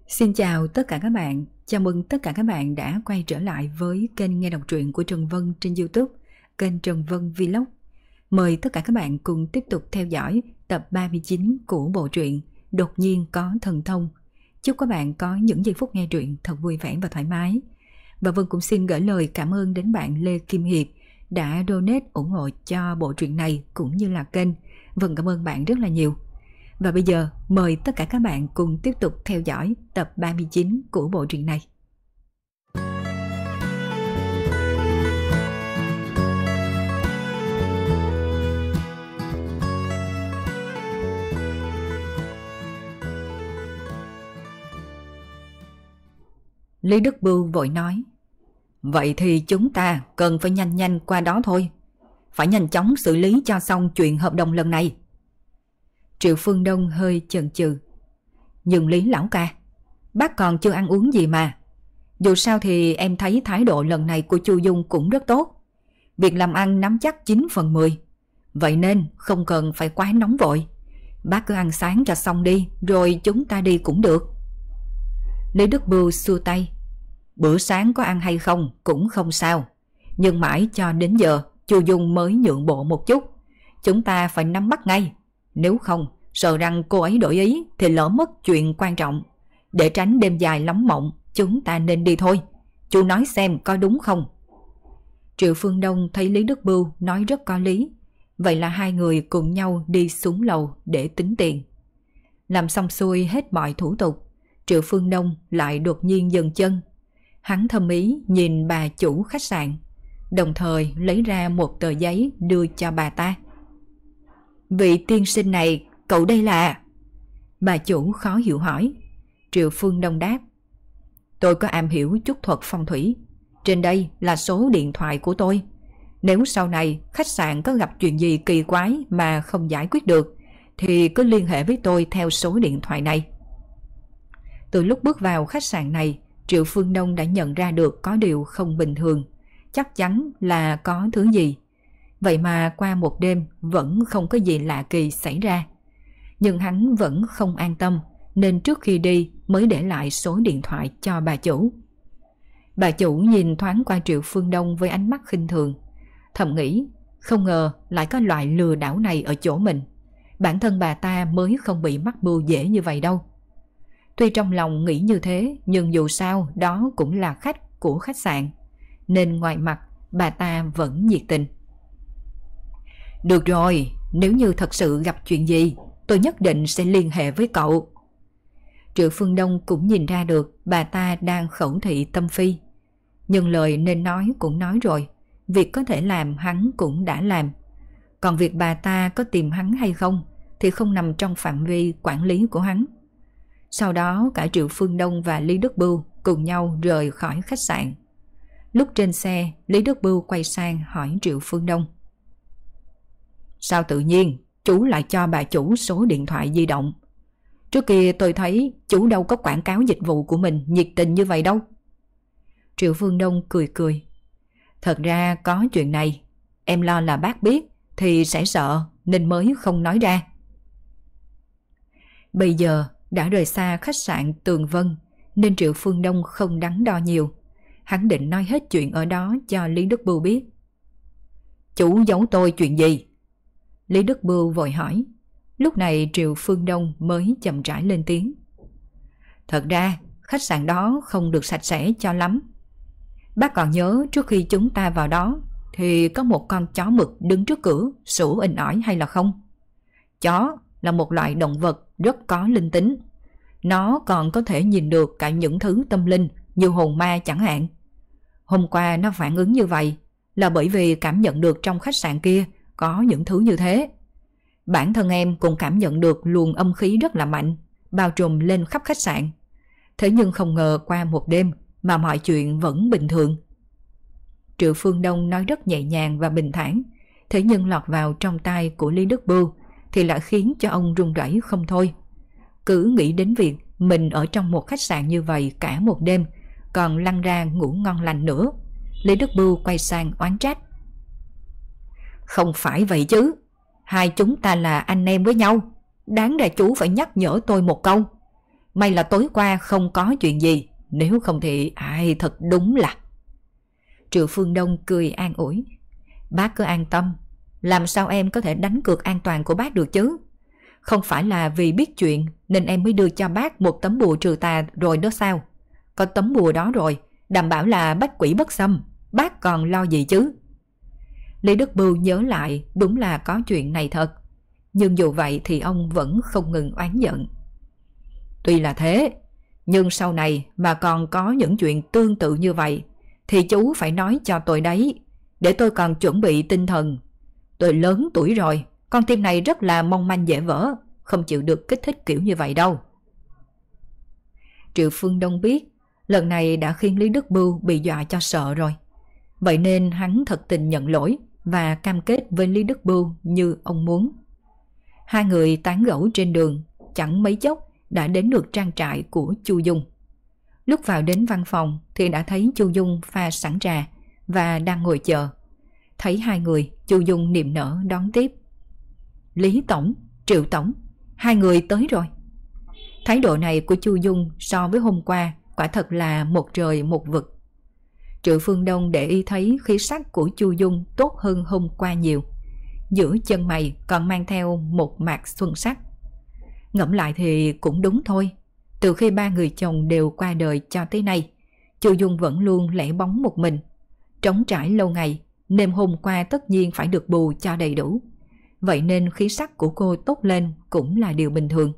Xin chào tất cả các bạn, chào mừng tất cả các bạn đã quay trở lại với kênh nghe đọc truyện của Trần Vân trên YouTube, kênh Trần Vân Vlog. Mời tất cả các bạn cùng tiếp tục theo dõi tập 39 của bộ truyện Đột nhiên có thần thông. Chúc các bạn có những giây phút nghe truyện thật vui vẻ và thoải mái. Và Vân cũng xin gửi lời cảm ơn đến bạn Lê Kim Hiệp đã donate ủng hộ cho bộ truyện này cũng như là kênh. Vân cảm ơn bạn rất là nhiều. Và bây giờ mời tất cả các bạn cùng tiếp tục theo dõi tập 39 của bộ truyện này. Lý Đức Bưu vội nói: vậy thì chúng ta cần phải nhanh nhanh qua đó thôi. Phải nhanh chóng xử lý cho xong chuyện hợp đồng lần này. Triệu Phương Đông hơi chần chừ. Nhưng Lý lão ca, bác còn chưa ăn uống gì mà. Dù sao thì em thấy thái độ lần này của Chu Dung cũng rất tốt. Việc làm ăn nắm chắc 9/10. Vậy nên không cần phải quá nóng vội. Bác cứ ăn sáng cho xong đi, rồi chúng ta đi cũng được. Lý Đức Bưu xua tay. Bữa sáng có ăn hay không cũng không sao. Nhưng mãi cho đến giờ Chu Dung mới nhượng bộ một chút. Chúng ta phải nắm bắt ngay. Nếu không, sợ rằng cô ấy đổi ý thì lỡ mất chuyện quan trọng. Để tránh đêm dài lắm mộng, chúng ta nên đi thôi. Chú nói xem có đúng không? Triệu Phương Đông thấy Lý Đức Bưu nói rất có lý. Vậy là hai người cùng nhau đi xuống lầu để tính tiền. Làm xong xuôi hết mọi thủ tục, Triệu Phương Đông lại đột nhiên dừng chân. Hắn thầm ý nhìn bà chủ khách sạn, đồng thời lấy ra một tờ giấy đưa cho bà ta. Vị tiên sinh này, cậu đây là... Bà chủ khó hiểu hỏi. Triệu Phương Đông đáp: tôi có am hiểu chút thuật phong thủy. Trên đây là số điện thoại của tôi. Nếu sau này khách sạn có gặp chuyện gì kỳ quái mà không giải quyết được thì cứ liên hệ với tôi theo số điện thoại này. Từ lúc bước vào khách sạn này, Triệu Phương Đông đã nhận ra được có điều không bình thường. Chắc chắn là có thứ gì. Vậy mà qua một đêm vẫn không có gì lạ kỳ xảy ra. Nhưng hắn vẫn không an tâm, nên trước khi đi mới để lại số điện thoại cho bà chủ. Bà chủ nhìn thoáng qua Triệu Phương Đông với ánh mắt khinh thường, thầm nghĩ không ngờ lại có loại lừa đảo này ở chỗ mình. Bản thân bà ta mới không bị mắc mưu dễ như vậy đâu. Tuy trong lòng nghĩ như thế, nhưng dù sao đó cũng là khách của khách sạn, nên ngoài mặt bà ta vẫn nhiệt tình. Được rồi, nếu như thật sự gặp chuyện gì, tôi nhất định sẽ liên hệ với cậu. Triệu Phương Đông cũng nhìn ra được bà ta đang khẩu thị tâm phi. Nhưng lời nên nói cũng nói rồi, việc có thể làm hắn cũng đã làm. Còn việc bà ta có tìm hắn hay không thì không nằm trong phạm vi quản lý của hắn. Sau đó cả Triệu Phương Đông và Lý Đức Bưu cùng nhau rời khỏi khách sạn. Lúc trên xe, Lý Đức Bưu quay sang hỏi Triệu Phương Đông: sao tự nhiên chú lại cho bà chủ số điện thoại di động? Trước kia tôi thấy chú đâu có quảng cáo dịch vụ của mình nhiệt tình như vậy đâu. Triệu Phương Đông cười cười. Thật ra có chuyện này, em lo là bác biết thì sẽ sợ nên mới không nói ra. Bây giờ đã rời xa khách sạn Tường Vân nên Triệu Phương Đông không đắn đo nhiều. Hắn định nói hết chuyện ở đó cho Lý Đức Bưu biết. Chú giấu tôi chuyện gì? Lý Đức Bưu vội hỏi. Lúc này Triệu Phương Đông mới chậm rãi lên tiếng. Thật ra khách sạn đó không được sạch sẽ cho lắm. Bác còn nhớ trước khi chúng ta vào đó thì có một con chó mực đứng trước cửa sủa inh ỏi hay là không? Chó là một loại động vật rất có linh tính. Nó còn có thể nhìn được cả những thứ tâm linh như hồn ma chẳng hạn. Hôm qua nó phản ứng như vậy là bởi vì cảm nhận được trong khách sạn kia có những thứ như thế. Bản thân em cũng cảm nhận được luồng âm khí rất là mạnh, bao trùm lên khắp khách sạn. Thế nhưng không ngờ qua một đêm mà mọi chuyện vẫn bình thường. Triệu Phương Đông nói rất nhẹ nhàng và bình thản, thế nhưng lọt vào trong tai của Lý Đức Bưu thì lại khiến cho ông run rẩy không thôi. Cứ nghĩ đến việc mình ở trong một khách sạn như vậy cả một đêm, còn lăn ra ngủ ngon lành nữa, Lý Đức Bưu quay sang oán trách. Không phải vậy chứ, hai chúng ta là anh em với nhau, đáng ra chú phải nhắc nhở tôi một câu. may là tối qua không có chuyện gì, nếu không thì ai thật đúng là. Triệu Phương Đông cười an ủi. Bác cứ an tâm, làm sao em có thể đánh cược an toàn của bác được chứ? Không phải là vì biết chuyện nên em mới đưa cho bác một tấm bùa trừ tà rồi đó sao? Có tấm bùa đó rồi, đảm bảo là bách quỷ bất xâm, bác còn lo gì chứ? Lý Đức Bưu nhớ lại đúng là có chuyện này thật, nhưng dù vậy thì ông vẫn không ngừng oán giận. Tuy là thế, nhưng sau này mà còn có những chuyện tương tự như vậy thì chú phải nói cho tôi đấy, để tôi còn chuẩn bị tinh thần. Tôi lớn tuổi rồi, con tim này rất là mong manh dễ vỡ, không chịu được kích thích kiểu như vậy đâu. Triệu Phương Đông biết lần này đã khiến Lý Đức Bưu bị dọa cho sợ rồi. Vậy nên hắn thật tình nhận lỗi và cam kết với Lý Đức Bưu như ông muốn. Hai người tán gẫu trên đường, chẳng mấy chốc đã đến được trang trại của Chu Dung. Lúc vào đến văn phòng thì đã thấy Chu Dung pha sẵn trà và đang ngồi chờ. Thấy hai người, Chu Dung niềm nở đón tiếp. Lý Tổng, Triệu Tổng, hai người tới rồi. Thái độ này của Chu Dung so với hôm qua quả thật là một trời một vực. Triệu Phương Đông để ý thấy khí sắc của Chu Dung tốt hơn hôm qua nhiều. Giữa chân mày còn mang theo một mạt xuân sắc. Ngẫm lại thì cũng đúng thôi. Từ khi ba người chồng đều qua đời cho tới nay, Chu Dung vẫn luôn lẻ bóng một mình. Trống trải lâu ngày nên hôm qua tất nhiên phải được bù cho đầy đủ. Vậy nên khí sắc của cô tốt lên cũng là điều bình thường.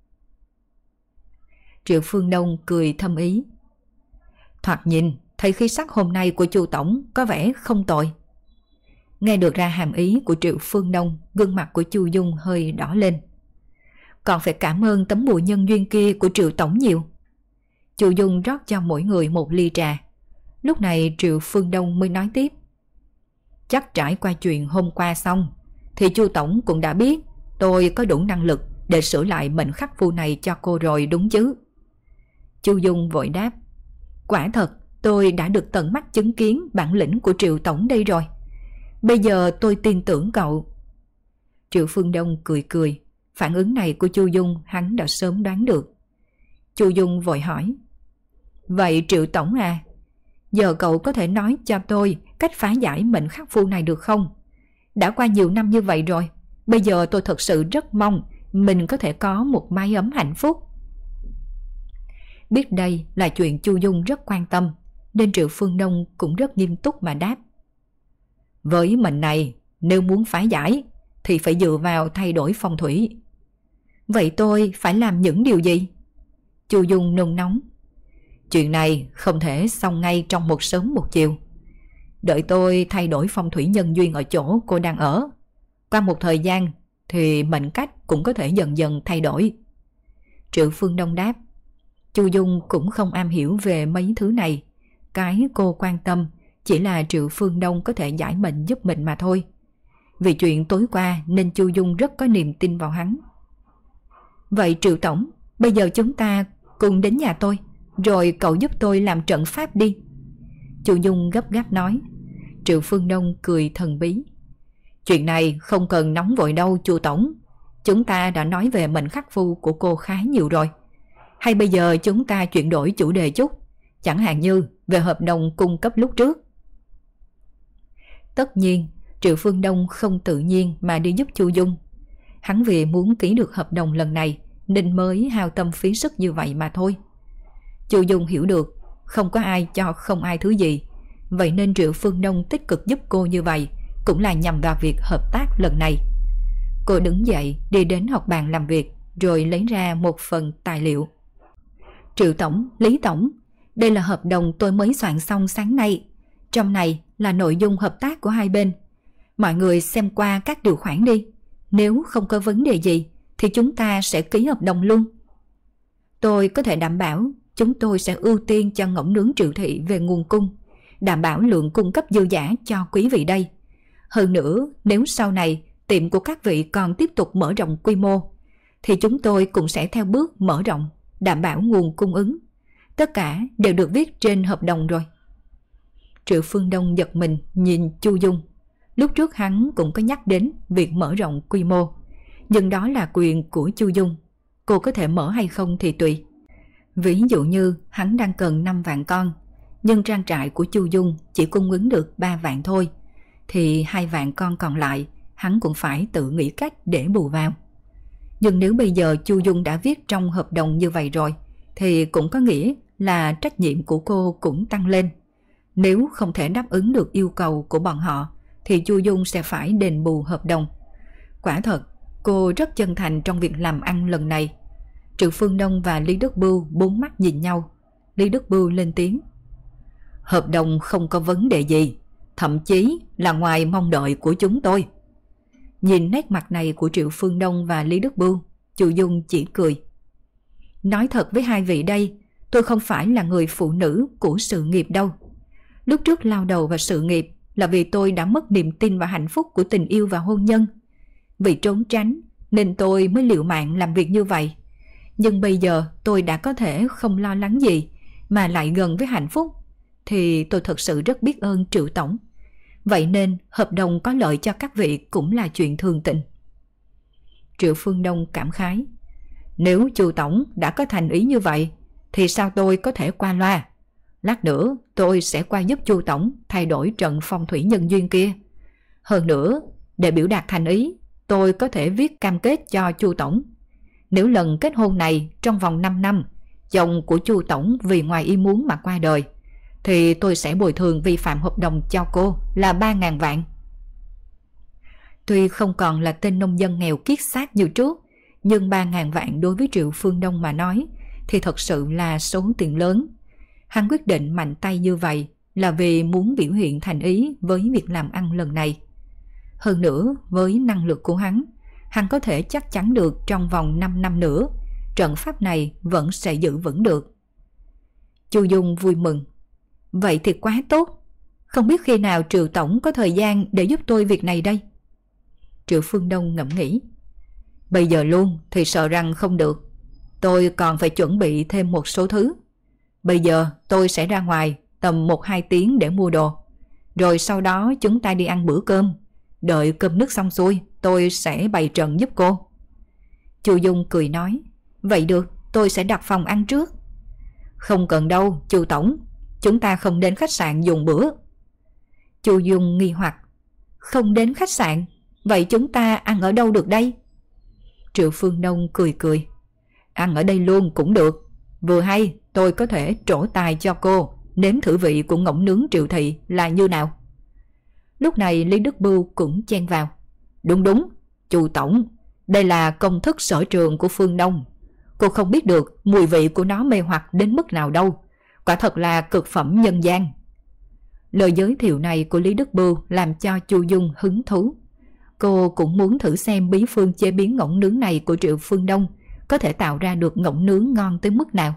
Triệu Phương Đông cười thâm ý. Thoạt nhìn thấy khí sắc hôm nay của Chu Tổng có vẻ không tồi. Nghe được ra hàm ý của Triệu Phương Đông, gương mặt của Chu Dung hơi đỏ lên. Còn phải cảm ơn tấm bùa nhân duyên kia của Triệu Tổng nhiều. Chu Dung rót cho mỗi người một ly trà. Lúc này Triệu Phương Đông mới nói tiếp. Chắc trải qua chuyện hôm qua xong thì Chu Tổng cũng đã biết tôi có đủ năng lực để sửa lại mệnh khắc phu này cho cô rồi đúng chứ? Chu Dung vội đáp. Quả thật tôi đã được tận mắt chứng kiến bản lĩnh của Triệu Tổng đây rồi. Bây giờ tôi tin tưởng cậu. Triệu Phương Đông cười cười. Phản ứng này của Chu Dung hắn đã sớm đoán được. Chu Dung vội hỏi. Vậy Triệu Tổng à, giờ cậu có thể nói cho tôi cách phá giải mệnh khắc phu này được không? Đã qua nhiều năm như vậy rồi, bây giờ tôi thật sự rất mong mình có thể có một mái ấm hạnh phúc. Biết đây là chuyện Chu Dung rất quan tâm, nên Triệu Phương Đông cũng rất nghiêm túc mà đáp. Với mệnh này, nếu muốn phá giải thì phải dựa vào thay đổi phong thủy. Vậy tôi phải làm những điều gì? Chu Dung nôn nóng. Chuyện này không thể xong ngay trong một sớm một chiều. Đợi tôi thay đổi phong thủy nhân duyên ở chỗ cô đang ở. Qua một thời gian thì mệnh cách cũng có thể dần dần thay đổi. Triệu Phương Đông đáp. Chu Dung cũng không am hiểu về mấy thứ này. Cái cô quan tâm chỉ là Triệu Phương Đông có thể giải mệnh giúp mình mà thôi. Vì chuyện tối qua nên Chu Dung rất có niềm tin vào hắn. Vậy Triệu Tổng, bây giờ chúng ta cùng đến nhà tôi, rồi cậu giúp tôi làm trận pháp đi. Chu Dung gấp gáp nói. Triệu Phương Đông cười thần bí. Chuyện này không cần nóng vội đâu Chu Tổng. Chúng ta đã nói về mệnh khắc phu của cô khá nhiều rồi. Hay bây giờ chúng ta chuyển đổi chủ đề chút, chẳng hạn như về hợp đồng cung cấp lúc trước. Tất nhiên Triệu Phương Đông không tự nhiên mà đi giúp Chu Dung. Hắn vì muốn ký được hợp đồng lần này nên mới hao tâm phí sức như vậy mà thôi. Chu Dung hiểu được không có ai cho không ai thứ gì. Vậy nên Triệu Phương Đông tích cực giúp cô như vậy cũng là nhằm vào việc hợp tác lần này. Cô đứng dậy đi đến học bàn làm việc, rồi lấy ra một phần tài liệu. Triệu Tổng, Lý Tổng, đây là hợp đồng tôi mới soạn xong sáng nay. Trong này là nội dung hợp tác của hai bên. Mọi người xem qua các điều khoản đi. Nếu không có vấn đề gì thì chúng ta sẽ ký hợp đồng luôn. Tôi có thể đảm bảo chúng tôi sẽ ưu tiên cho ngỗng nướng Triệu thị về nguồn cung, đảm bảo lượng cung cấp dư dả cho quý vị đây. Hơn nữa, nếu sau này tiệm của các vị còn tiếp tục mở rộng quy mô, thì chúng tôi cũng sẽ theo bước mở rộng, đảm bảo nguồn cung ứng. Tất cả đều được viết trên hợp đồng rồi. Triệu Phương Đông giật mình nhìn Chu Dung. Lúc trước hắn cũng có nhắc đến việc mở rộng quy mô, nhưng đó là quyền của Chu Dung. Cô có thể mở hay không thì tùy. Ví dụ như hắn đang cần 5 vạn con, nhưng trang trại của Chu Dung chỉ cung ứng được 3 vạn thôi, thì 2 vạn con còn lại hắn cũng phải tự nghĩ cách để bù vào. Nhưng nếu bây giờ Chu Dung đã viết trong hợp đồng như vậy rồi, thì cũng có nghĩa là trách nhiệm của cô cũng tăng lên. Nếu không thể đáp ứng được yêu cầu của bọn họ, thì Chu Dung sẽ phải đền bù hợp đồng. Quả thật, cô rất chân thành trong việc làm ăn lần này. Triệu Phương Đông và Lý Đức Bưu bốn mắt nhìn nhau. Lý Đức Bưu lên tiếng. Hợp đồng không có vấn đề gì, thậm chí là ngoài mong đợi của chúng tôi. Nhìn nét mặt này của Triệu Phương Đông và Lý Đức Bưu, Chu Dung chỉ cười. Nói thật với hai vị đây, tôi không phải là người phụ nữ của sự nghiệp đâu. Lúc trước lao đầu vào sự nghiệp là vì tôi đã mất niềm tin và hạnh phúc của tình yêu và hôn nhân. Vì trốn tránh nên tôi mới liều mạng làm việc như vậy. Nhưng bây giờ tôi đã có thể không lo lắng gì mà lại gần với hạnh phúc, thì tôi thật sự rất biết ơn Triệu Tổng. Vậy nên hợp đồng có lợi cho các vị cũng là chuyện thường tình. Triệu Phương Đông cảm khái. Nếu Chu Tổng đã có thành ý như vậy, thì sao tôi có thể qua loa? Lát nữa tôi sẽ qua giúp Chu Tổng thay đổi trận phong thủy nhân duyên kia. Hơn nữa, để biểu đạt thành ý, tôi có thể viết cam kết cho Chu Tổng. Nếu lần kết hôn này trong vòng 5 năm, chồng của Chu Tổng vì ngoài ý muốn mà qua đời, thì tôi sẽ bồi thường vi phạm hợp đồng cho cô là 3.000 vạn. Tuy không còn là tên nông dân nghèo kiết xác như trước, nhưng 3.000 vạn đối với Triệu Phương Đông mà nói thì thật sự là số tiền lớn. Hắn quyết định mạnh tay như vậy là vì muốn biểu hiện thành ý với việc làm ăn lần này. Hơn nữa, với năng lực của hắn có thể chắc chắn được trong vòng 5 năm nữa, trận pháp này vẫn sẽ giữ vững được. Chu Dung vui mừng. Vậy thì quá tốt. Không biết khi nào Triệu Tổng có thời gian để giúp tôi việc này đây? Triệu Phương Đông ngẫm nghĩ. Bây giờ luôn thì sợ rằng không được. Tôi còn phải chuẩn bị thêm một số thứ. Bây giờ tôi sẽ ra ngoài tầm 1-2 tiếng để mua đồ. Rồi sau đó chúng ta đi ăn bữa cơm. Đợi cơm nước xong xuôi, tôi sẽ bày trận giúp cô. Chu Dung cười nói. Vậy được, tôi sẽ đặt phòng ăn trước. Không cần đâu, Chu Tổng. Chúng ta không đến khách sạn dùng bữa. Chu Dung nghi hoặc. Không đến khách sạn? Vậy chúng ta ăn ở đâu được đây? Triệu Phương Đông cười cười. Ăn ở đây luôn cũng được. Vừa hay tôi có thể trổ tài cho cô nếm thử vị của ngỗng nướng Triệu Thị là như nào. Lúc này Lý Đức Bưu cũng chen vào. Đúng, Chu Tổng, đây là công thức sở trường của Phương Đông. Cô không biết được mùi vị của nó mê hoặc đến mức nào đâu. Quả thật là cực phẩm nhân gian. Lời giới thiệu này của Lý Đức Bưu làm cho Chu Dung hứng thú. Cô cũng muốn thử xem bí phương chế biến ngỗng nướng này của Triệu Phương Đông có thể tạo ra được ngỗng nướng ngon tới mức nào.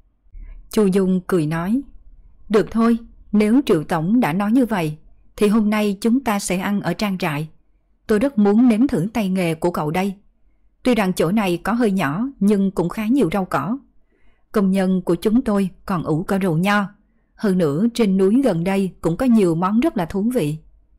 Chu Dung cười nói. Được thôi, nếu Triệu Tổng đã nói như vậy, thì hôm nay chúng ta sẽ ăn ở trang trại. Tôi rất muốn nếm thử tay nghề của cậu đây. Tuy rằng chỗ này có hơi nhỏ nhưng cũng khá nhiều rau cỏ. Công nhân của chúng tôi còn ủ cả rượu nho. Hơn nữa trên núi gần đây cũng có nhiều món rất là thú vị.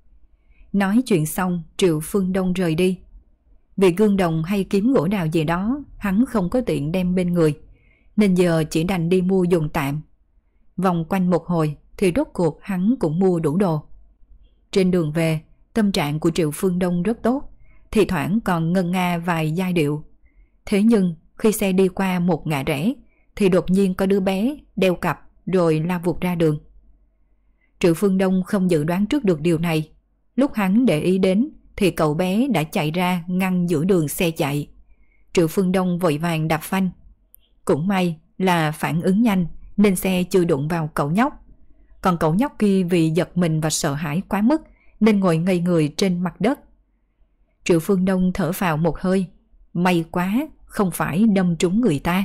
Nói chuyện xong, Triệu Phương Đông rời đi. Vì gương đồng hay kiếm gỗ đào gì đó hắn không có tiện đem bên người, nên giờ chỉ đành đi mua dùng tạm. Vòng quanh một hồi thì rốt cuộc hắn cũng mua đủ đồ. Trên đường về, tâm trạng của Triệu Phương Đông rất tốt, thì thoảng còn ngân nga vài giai điệu. Thế nhưng khi xe đi qua một ngã rẽ thì đột nhiên có đứa bé đeo cặp rồi lao vụt ra đường. Triệu Phương Đông không dự đoán trước được điều này. Lúc hắn để ý đến thì cậu bé đã chạy ra ngăn giữa đường xe chạy. Triệu Phương Đông vội vàng đạp phanh. Cũng may là phản ứng nhanh nên xe chưa đụng vào cậu nhóc. Còn cậu nhóc kia vì giật mình và sợ hãi quá mức nên ngồi ngây người trên mặt đất. Triệu Phương Đông thở phào một hơi. May quá không phải đâm trúng người ta.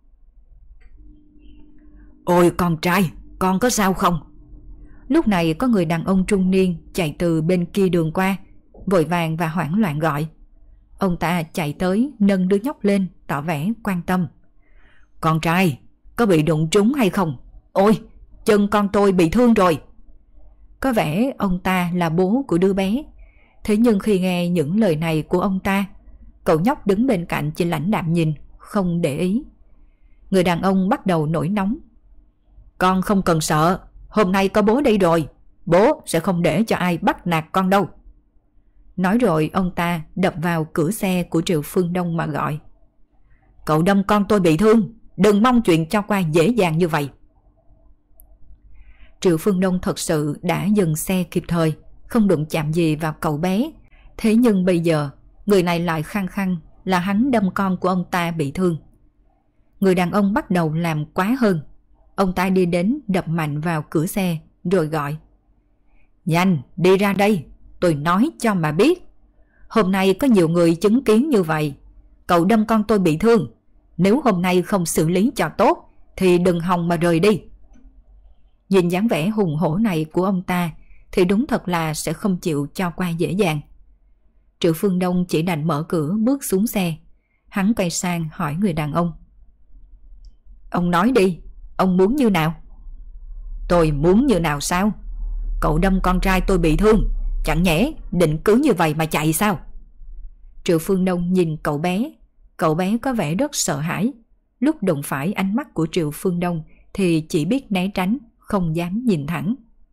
Ôi con trai, con có sao không? Lúc này có người đàn ông trung niên chạy từ bên kia đường qua, vội vàng và hoảng loạn gọi. Ông ta chạy tới nâng đứa nhóc lên, tỏ vẻ quan tâm. Con trai, có bị đụng trúng hay không? Ôi, chân con tôi bị thương rồi. Có vẻ ông ta là bố của đứa bé. Thế nhưng khi nghe những lời này của ông ta, cậu nhóc đứng bên cạnh chỉ lãnh đạm nhìn, không để ý. Người đàn ông bắt đầu nổi nóng. Con không cần sợ, hôm nay có bố đây rồi, bố sẽ không để cho ai bắt nạt con đâu. Nói rồi ông ta đập vào cửa xe của Triệu Phương Đông mà gọi. Cậu đâm con tôi bị thương, đừng mong chuyện cho qua dễ dàng như vậy. Triệu Phương Đông thật sự đã dừng xe kịp thời, không đụng chạm gì vào cậu bé. Thế nhưng bây giờ, người này lại khăng khăng là hắn đâm con của ông ta bị thương. Người đàn ông bắt đầu làm quá hơn. Ông ta đi đến đập mạnh vào cửa xe rồi gọi. Nhanh, đi ra đây, tôi nói cho mà biết. Hôm nay có nhiều người chứng kiến như vậy. Cậu đâm con tôi bị thương. Nếu hôm nay không xử lý cho tốt thì đừng hòng mà rời đi. Nhìn dáng vẻ hùng hổ này của ông ta thì đúng thật là sẽ không chịu cho qua dễ dàng. Triệu Phương Đông chỉ đành mở cửa bước xuống xe. Hắn quay sang hỏi người đàn ông. Ông nói đi, ông muốn như nào? Tôi muốn như nào sao? Cậu đâm con trai tôi bị thương, chẳng nhẽ định cứ như vậy mà chạy sao? Triệu Phương Đông nhìn cậu bé. Cậu bé có vẻ rất sợ hãi. Lúc đụng phải ánh mắt của Triệu Phương Đông thì chỉ biết né tránh, không dám nhìn thẳng.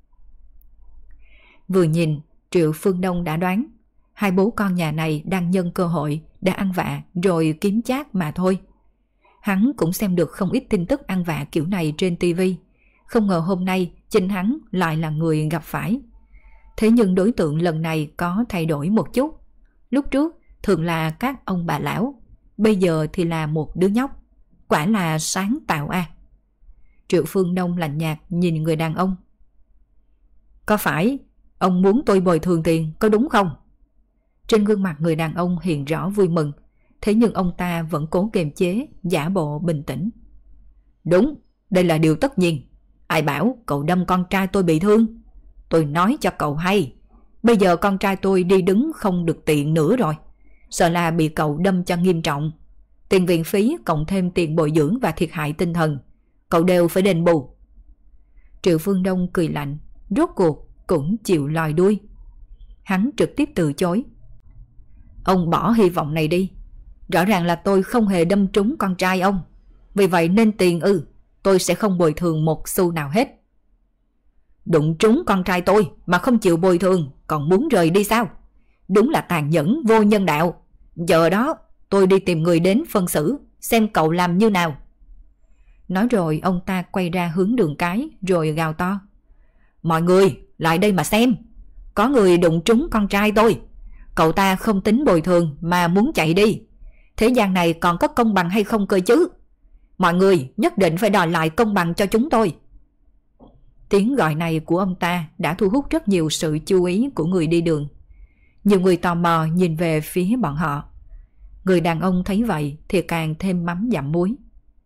Vừa nhìn, Triệu Phương Đông đã đoán hai bố con nhà này đang nhân cơ hội để ăn vạ rồi kiếm chác mà thôi. Hắn cũng xem được không ít tin tức ăn vạ kiểu này trên tivi. Không ngờ hôm nay chính hắn lại là người gặp phải. Thế nhưng đối tượng lần này có thay đổi một chút. Lúc trước thường là các ông bà lão, bây giờ thì là một đứa nhóc. Quả là sáng tạo a. Triệu Phương Đông lạnh nhạt nhìn người đàn ông. Có phải ông muốn tôi bồi thường tiền có đúng không? Trên gương mặt người đàn ông hiện rõ vui mừng. Thế nhưng ông ta vẫn cố kiềm chế, giả bộ bình tĩnh. Đúng, đây là điều tất nhiên. Ai bảo cậu đâm con trai tôi bị thương? Tôi nói cho cậu hay, bây giờ con trai tôi đi đứng không được tiện nữa rồi. Sợ là bị cậu đâm cho nghiêm trọng. Tiền viện phí cộng thêm tiền bồi dưỡng và thiệt hại tinh thần, cậu đều phải đền bù. Triệu Phương Đông cười lạnh, rốt cuộc cũng chịu lòi đuôi. Hắn trực tiếp từ chối. Ông bỏ hy vọng này đi. Rõ ràng là tôi không hề đâm trúng con trai ông. Vì vậy nên tiền tôi sẽ không bồi thường một xu nào hết. Đụng trúng con trai tôi mà không chịu bồi thường, còn muốn rời đi sao? Đúng là tàn nhẫn vô nhân đạo. Giờ đó tôi đi tìm người đến phân xử, xem cậu làm như nào. Nói rồi ông ta quay ra hướng đường cái rồi gào to. Mọi người lại đây mà xem. Có người đụng trúng con trai tôi. Cậu ta không tính bồi thường mà muốn chạy đi. Thế gian này còn có công bằng hay không cơ chứ? Mọi người nhất định phải đòi lại công bằng cho chúng tôi. Tiếng gọi này của ông ta đã thu hút rất nhiều sự chú ý của người đi đường. Nhiều người tò mò nhìn về phía bọn họ. Người đàn ông thấy vậy thì càng thêm mắm dặm muối.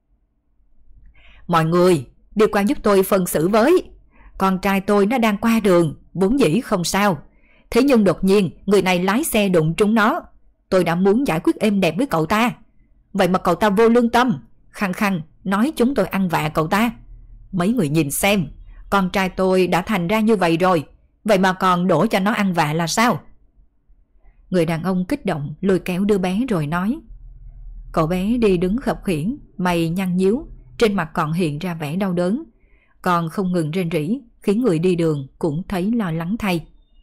Mọi người đi qua giúp tôi phân xử với. Con trai tôi nó đang qua đường, vốn dĩ không sao. Thế nhưng đột nhiên người này lái xe đụng trúng nó. Tôi đã muốn giải quyết êm đẹp với cậu ta. Vậy mà cậu ta vô lương tâm, khăng khăng nói chúng tôi ăn vạ cậu ta. Mấy người nhìn xem, con trai tôi đã thành ra như vậy rồi, vậy mà còn đổ cho nó ăn vạ là sao? Người đàn ông kích động lôi kéo đứa bé rồi nói. Cậu bé đi đứng khập khiễng, mày nhăn nhíu, trên mặt còn hiện ra vẻ đau đớn, còn không ngừng rên rỉ, khiến người đi đường cũng thấy lo lắng thay.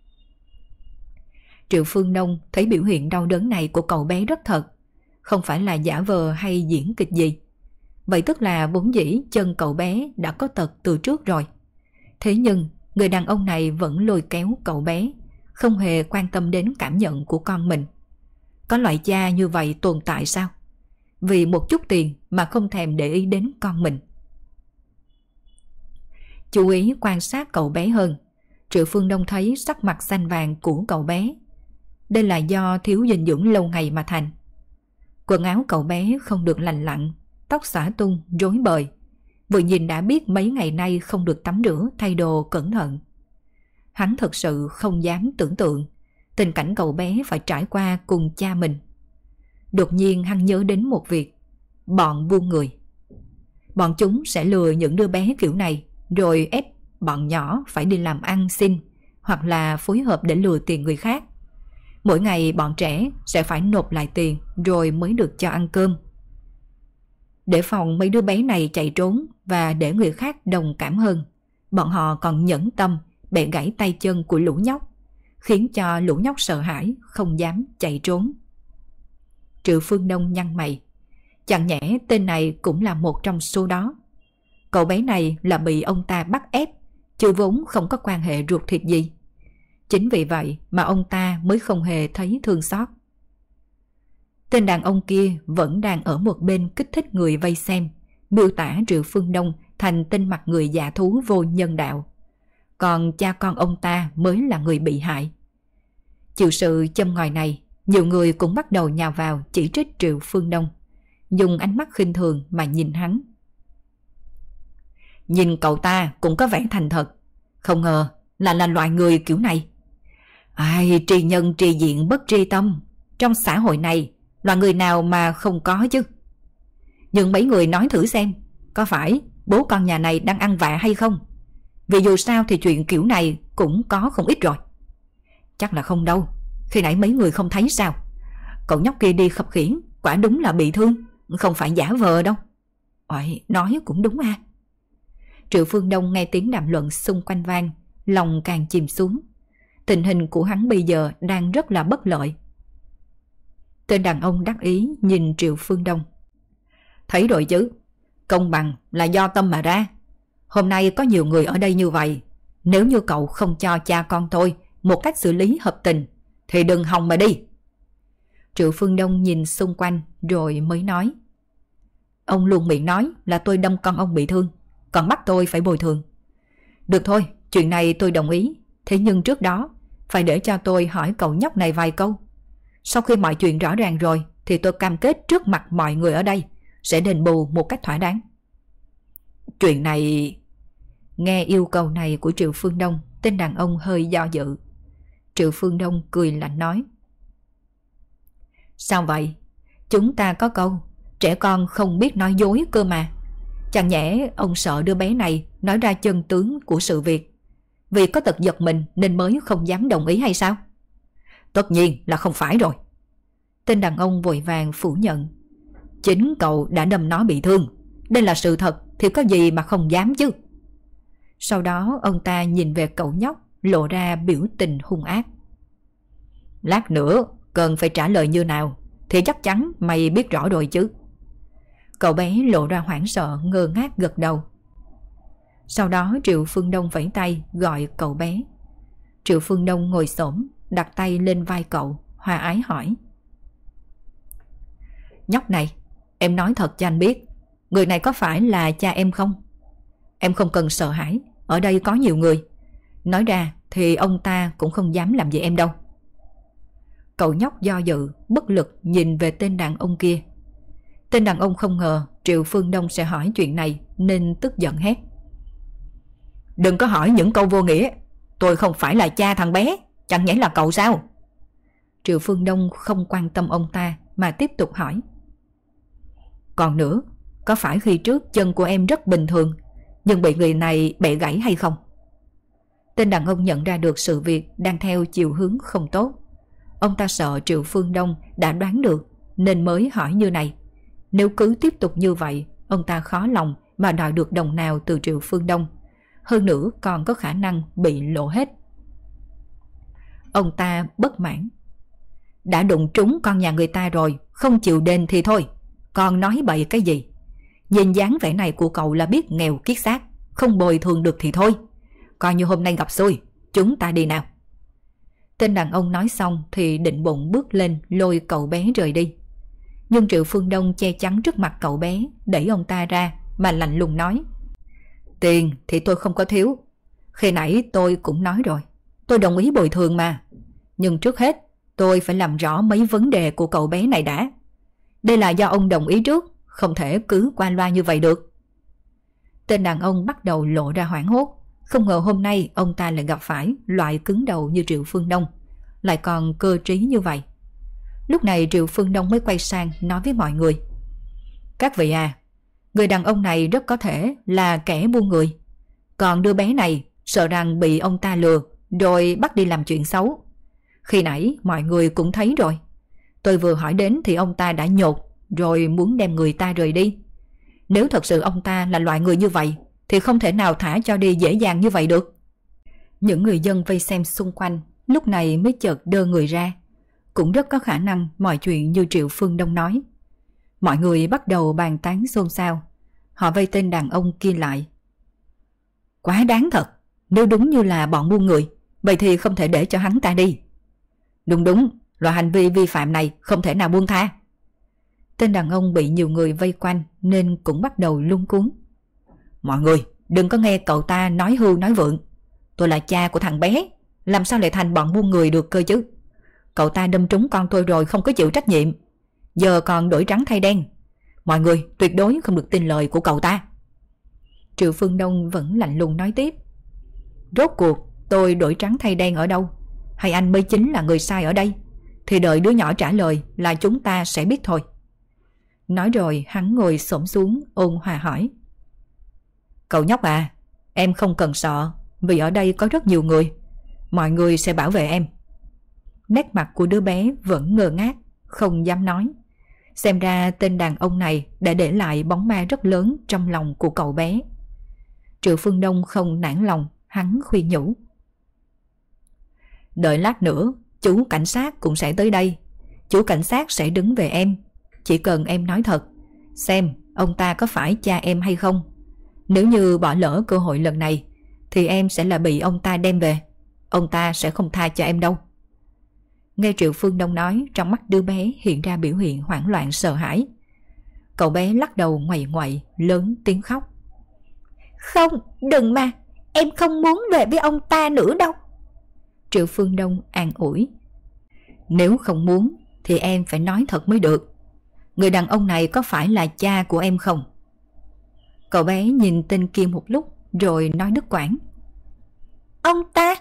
Triệu Phương Đông thấy biểu hiện đau đớn này của cậu bé rất thật, không phải là giả vờ hay diễn kịch gì. Vậy tức là vốn dĩ chân cậu bé đã có tật từ trước rồi. Thế nhưng người đàn ông này vẫn lôi kéo cậu bé, không hề quan tâm đến cảm nhận của con mình. Có loại cha như vậy tồn tại sao? Vì một chút tiền mà không thèm để ý đến con mình. Chú ý quan sát cậu bé hơn, Triệu Phương Đông thấy sắc mặt xanh vàng của cậu bé. Đây là do thiếu dinh dưỡng lâu ngày mà thành. Quần áo cậu bé không được lành lặn, tóc xõa tung, rối bời. Vừa nhìn đã biết mấy ngày nay không được tắm rửa, thay đồ cẩn thận. Hắn thật sự không dám tưởng tượng tình cảnh cậu bé phải trải qua cùng cha mình. Đột nhiên hắn nhớ đến một việc. Bọn buôn người. Bọn chúng sẽ lừa những đứa bé kiểu này, rồi ép bọn nhỏ phải đi làm ăn xin, hoặc là phối hợp để lừa tiền người khác. Mỗi ngày bọn trẻ sẽ phải nộp lại tiền rồi mới được cho ăn cơm. Để phòng mấy đứa bé này chạy trốn và để người khác đồng cảm hơn, bọn họ còn nhẫn tâm bẻ gãy tay chân của lũ nhóc, khiến cho lũ nhóc sợ hãi không dám chạy trốn. Triệu Phương Đông nhăn mày. Chẳng nhẽ tên này cũng là một trong số đó. Cậu bé này là bị ông ta bắt ép, chứ vốn không có quan hệ ruột thịt gì. Chính vì vậy mà ông ta mới không hề thấy thương xót. Tên đàn ông kia vẫn đang ở một bên kích thích người vây xem, miêu tả Triệu Phương Đông thành tên mặt người dạ thú vô nhân đạo. Còn cha con ông ta mới là người bị hại. Chịu sự châm ngòi này, nhiều người cũng bắt đầu nhào vào chỉ trích Triệu Phương Đông, dùng ánh mắt khinh thường mà nhìn hắn. Nhìn cậu ta cũng có vẻ thành thật, không ngờ là loại người kiểu này. Ai, tri nhân tri diện bất tri tâm, trong xã hội này loại người nào mà không có chứ. Nhưng mấy người nói thử xem, có phải bố con nhà này đang ăn vạ hay không? Vì dù sao thì chuyện kiểu này cũng có không ít rồi. Chắc là không đâu, khi nãy mấy người không thấy sao? Cậu nhóc kia đi khập khiễng, quả đúng là bị thương, không phải giả vờ đâu. Ôi, nói cũng đúng ha. Triệu Phương Đông nghe tiếng đàm luận xung quanh vang, lòng càng chìm xuống. Tình hình của hắn bây giờ đang rất là bất lợi. Tên đàn ông đắc ý nhìn Triệu Phương Đông. Thấy rồi chứ, công bằng là do tâm mà ra. Hôm nay có nhiều người ở đây như vậy, nếu như cậu không cho cha con tôi một cách xử lý hợp tình thì đừng hòng mà đi. Triệu Phương Đông nhìn xung quanh rồi mới nói. Ông luôn miệng nói là tôi đâm con ông bị thương, còn bắt tôi phải bồi thường. Được thôi, chuyện này tôi đồng ý. Thế nhưng trước đó phải để cho tôi hỏi cậu nhóc này vài câu. Sau khi mọi chuyện rõ ràng rồi thì tôi cam kết trước mặt mọi người ở đây sẽ đền bù một cách thỏa đáng. Chuyện này... Nghe yêu cầu này của Triệu Phương Đông, tên đàn ông hơi do dự. Triệu Phương Đông cười lạnh nói. Sao vậy? Chúng ta có câu trẻ con không biết nói dối cơ mà. Chẳng nhẽ ông sợ đứa bé này nói ra chân tướng của sự việc, vì có tật giật mình nên mới không dám đồng ý hay sao? Tất nhiên là không phải rồi. Tên đàn ông vội vàng phủ nhận. Chính cậu đã đâm nó bị thương, đây là sự thật thì có gì mà không dám chứ. Sau đó ông ta nhìn về cậu nhóc, lộ ra biểu tình hung ác. Lát nữa cần phải trả lời như nào thì chắc chắn mày biết rõ rồi chứ. Cậu bé lộ ra hoảng sợ, ngơ ngác gật đầu. Sau đó Triệu Phương Đông vẫy tay gọi cậu bé. Triệu Phương Đông ngồi xổm, đặt tay lên vai cậu, hòa ái hỏi. Nhóc này, em nói thật cho anh biết, người này có phải là cha em không? Em không cần sợ hãi, ở đây có nhiều người. Nói ra thì ông ta cũng không dám làm gì em đâu. Cậu nhóc do dự, bất lực nhìn về tên đàn ông kia. Tên đàn ông không ngờ Triệu Phương Đông sẽ hỏi chuyện này nên tức giận hét. Đừng có hỏi những câu vô nghĩa. Tôi không phải là cha thằng bé, chẳng nhẽ là cậu sao? Triệu Phương Đông không quan tâm ông ta mà tiếp tục hỏi. Còn nữa, có phải khi trước chân của em rất bình thường nhưng bị người này bẻ gãy hay không? Tên đàn ông nhận ra được sự việc đang theo chiều hướng không tốt. Ông ta sợ Triệu Phương Đông đã đoán được nên mới hỏi như này. Nếu cứ tiếp tục như vậy, ông ta khó lòng mà đòi được đồng nào từ Triệu Phương Đông. Hơn nữa còn có khả năng bị lộ hết. Ông ta bất mãn. Đã đụng trúng con nhà người ta rồi, không chịu đền thì thôi, còn nói bậy cái gì? Nhìn dáng vẻ này của cậu là biết nghèo kiết xác, không bồi thường được thì thôi. Coi như hôm nay gặp xui, chúng ta đi nào. Tên đàn ông nói xong thì định bụng bước lên lôi cậu bé rời đi. Nhưng Triệu Phương Đông che chắn trước mặt cậu bé, đẩy ông ta ra mà lạnh lùng nói. Tiền thì tôi không có thiếu. Khi nãy tôi cũng nói rồi, tôi đồng ý bồi thường mà. Nhưng trước hết tôi phải làm rõ mấy vấn đề của cậu bé này đã. Đây là do ông đồng ý trước, không thể cứ qua loa như vậy được. Tên đàn ông bắt đầu lộ ra hoảng hốt. Không ngờ hôm nay ông ta lại gặp phải loại cứng đầu như Triệu Phương Đông, lại còn cơ trí như vậy. Lúc này Triệu Phương Đông mới quay sang nói với mọi người. Các vị à, người đàn ông này rất có thể là kẻ buôn người. Còn đứa bé này sợ rằng bị ông ta lừa rồi bắt đi làm chuyện xấu. Khi nãy mọi người cũng thấy rồi. Tôi vừa hỏi đến thì ông ta đã nhột rồi muốn đem người ta rời đi. Nếu thật sự ông ta là loại người như vậy thì không thể nào thả cho đi dễ dàng như vậy được. Những người dân vây xem xung quanh lúc này mới chợt đơ người ra. Cũng rất có khả năng mọi chuyện như Triệu Phương Đông nói. Mọi người bắt đầu bàn tán xôn xao. Họ vây tên đàn ông kia lại. Quá đáng thật, nếu đúng như là bọn buôn người, vậy thì không thể để cho hắn ta đi. Đúng, loại hành vi vi phạm này không thể nào buông tha. Tên đàn ông bị nhiều người vây quanh nên cũng bắt đầu luống cuống. Mọi người đừng có nghe cậu ta nói hưu nói vượng. Tôi là cha của thằng bé, làm sao lại thành bọn buôn người được cơ chứ. Cậu ta đâm trúng con tôi rồi không có chịu trách nhiệm, giờ còn đổi trắng thay đen. Mọi người tuyệt đối không được tin lời của cậu ta. Triệu Phương Đông vẫn lạnh lùng nói tiếp. Rốt cuộc tôi đổi trắng thay đen ở đâu? Hay anh mới chính là người sai ở đây? Thì đợi đứa nhỏ trả lời là chúng ta sẽ biết thôi. Nói rồi hắn ngồi xổm xuống ôn hòa hỏi. Cậu nhóc à, em không cần sợ, vì ở đây có rất nhiều người. Mọi người sẽ bảo vệ em. Nét mặt của đứa bé vẫn ngơ ngác, không dám nói. Xem ra tên đàn ông này đã để lại bóng ma rất lớn trong lòng của cậu bé. Triệu Phương Đông không nản lòng, hắn khuyên nhủ. Đợi lát nữa, chú cảnh sát cũng sẽ tới đây. Chú cảnh sát sẽ đứng về em. Chỉ cần em nói thật, xem ông ta có phải cha em hay không. Nếu như bỏ lỡ cơ hội lần này, thì em sẽ là bị ông ta đem về. Ông ta sẽ không tha cho em đâu. Nghe Triệu Phương Đông nói, trong mắt đứa bé hiện ra biểu hiện hoảng loạn sợ hãi. Cậu bé lắc đầu ngoậy ngoậy, lớn tiếng khóc. Không, đừng mà, em không muốn về với ông ta nữa đâu. Triệu Phương Đông an ủi. Nếu không muốn thì em phải nói thật mới được. Người đàn ông này có phải là cha của em không? Cậu bé nhìn tên kia một lúc rồi nói đứt quãng. Ông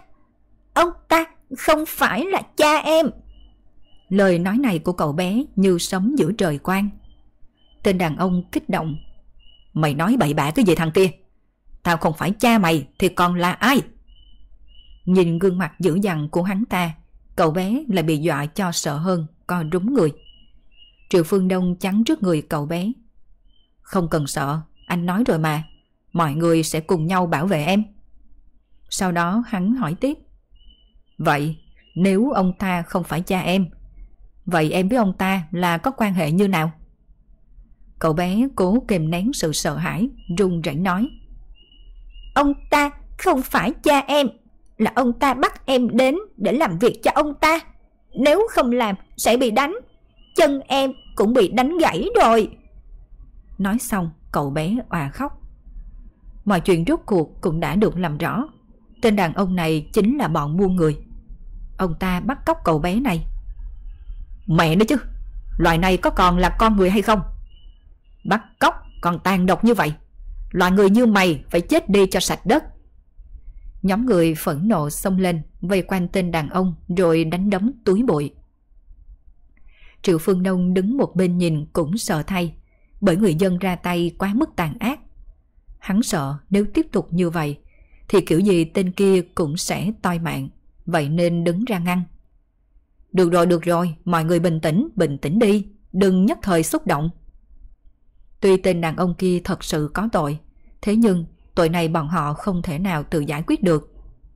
ta không phải là cha em. Lời nói này của cậu bé như sấm giữa trời quang. Tên đàn ông kích động. Mày nói bậy bạ cái gì thằng kia? Tao không phải cha mày thì còn là ai? Nhìn gương mặt dữ dằn của hắn ta, cậu bé lại bị dọa cho sợ hơn, co rúm người. Triệu Phương Đông chắn trước người cậu bé. Không cần sợ, anh nói rồi mà. Mọi người sẽ cùng nhau bảo vệ em. Sau đó hắn hỏi tiếp. Vậy nếu ông ta không phải cha em, vậy em với ông ta là có quan hệ như nào? Cậu bé cố kìm nén sự sợ hãi, run rẩy nói. Ông ta không phải cha em, là ông ta bắt em đến để làm việc cho ông ta. Nếu không làm sẽ bị đánh. Chân em cũng bị đánh gãy rồi. Nói xong cậu bé òa khóc. Mọi chuyện rốt cuộc cũng đã được làm rõ. Tên đàn ông này chính là bọn buôn người. Ông ta bắt cóc cậu bé này. Mẹ nó chứ, loài này có còn là con người hay không? Bắt cóc còn tàn độc như vậy, loài người như mày phải chết đi cho sạch đất. Nhóm người phẫn nộ xông lên vây quanh tên đàn ông rồi đánh đấm túi bụi. Triệu Phương Đông đứng một bên nhìn cũng sợ thay, bởi người dân ra tay quá mức tàn ác. Hắn sợ nếu tiếp tục như vậy thì kiểu gì tên kia cũng sẽ toi mạng, vậy nên đứng ra ngăn. Được rồi, mọi người bình tĩnh đi, đừng nhất thời xúc động. Tuy tên đàn ông kia thật sự có tội, thế nhưng tội này bọn họ không thể nào tự giải quyết được.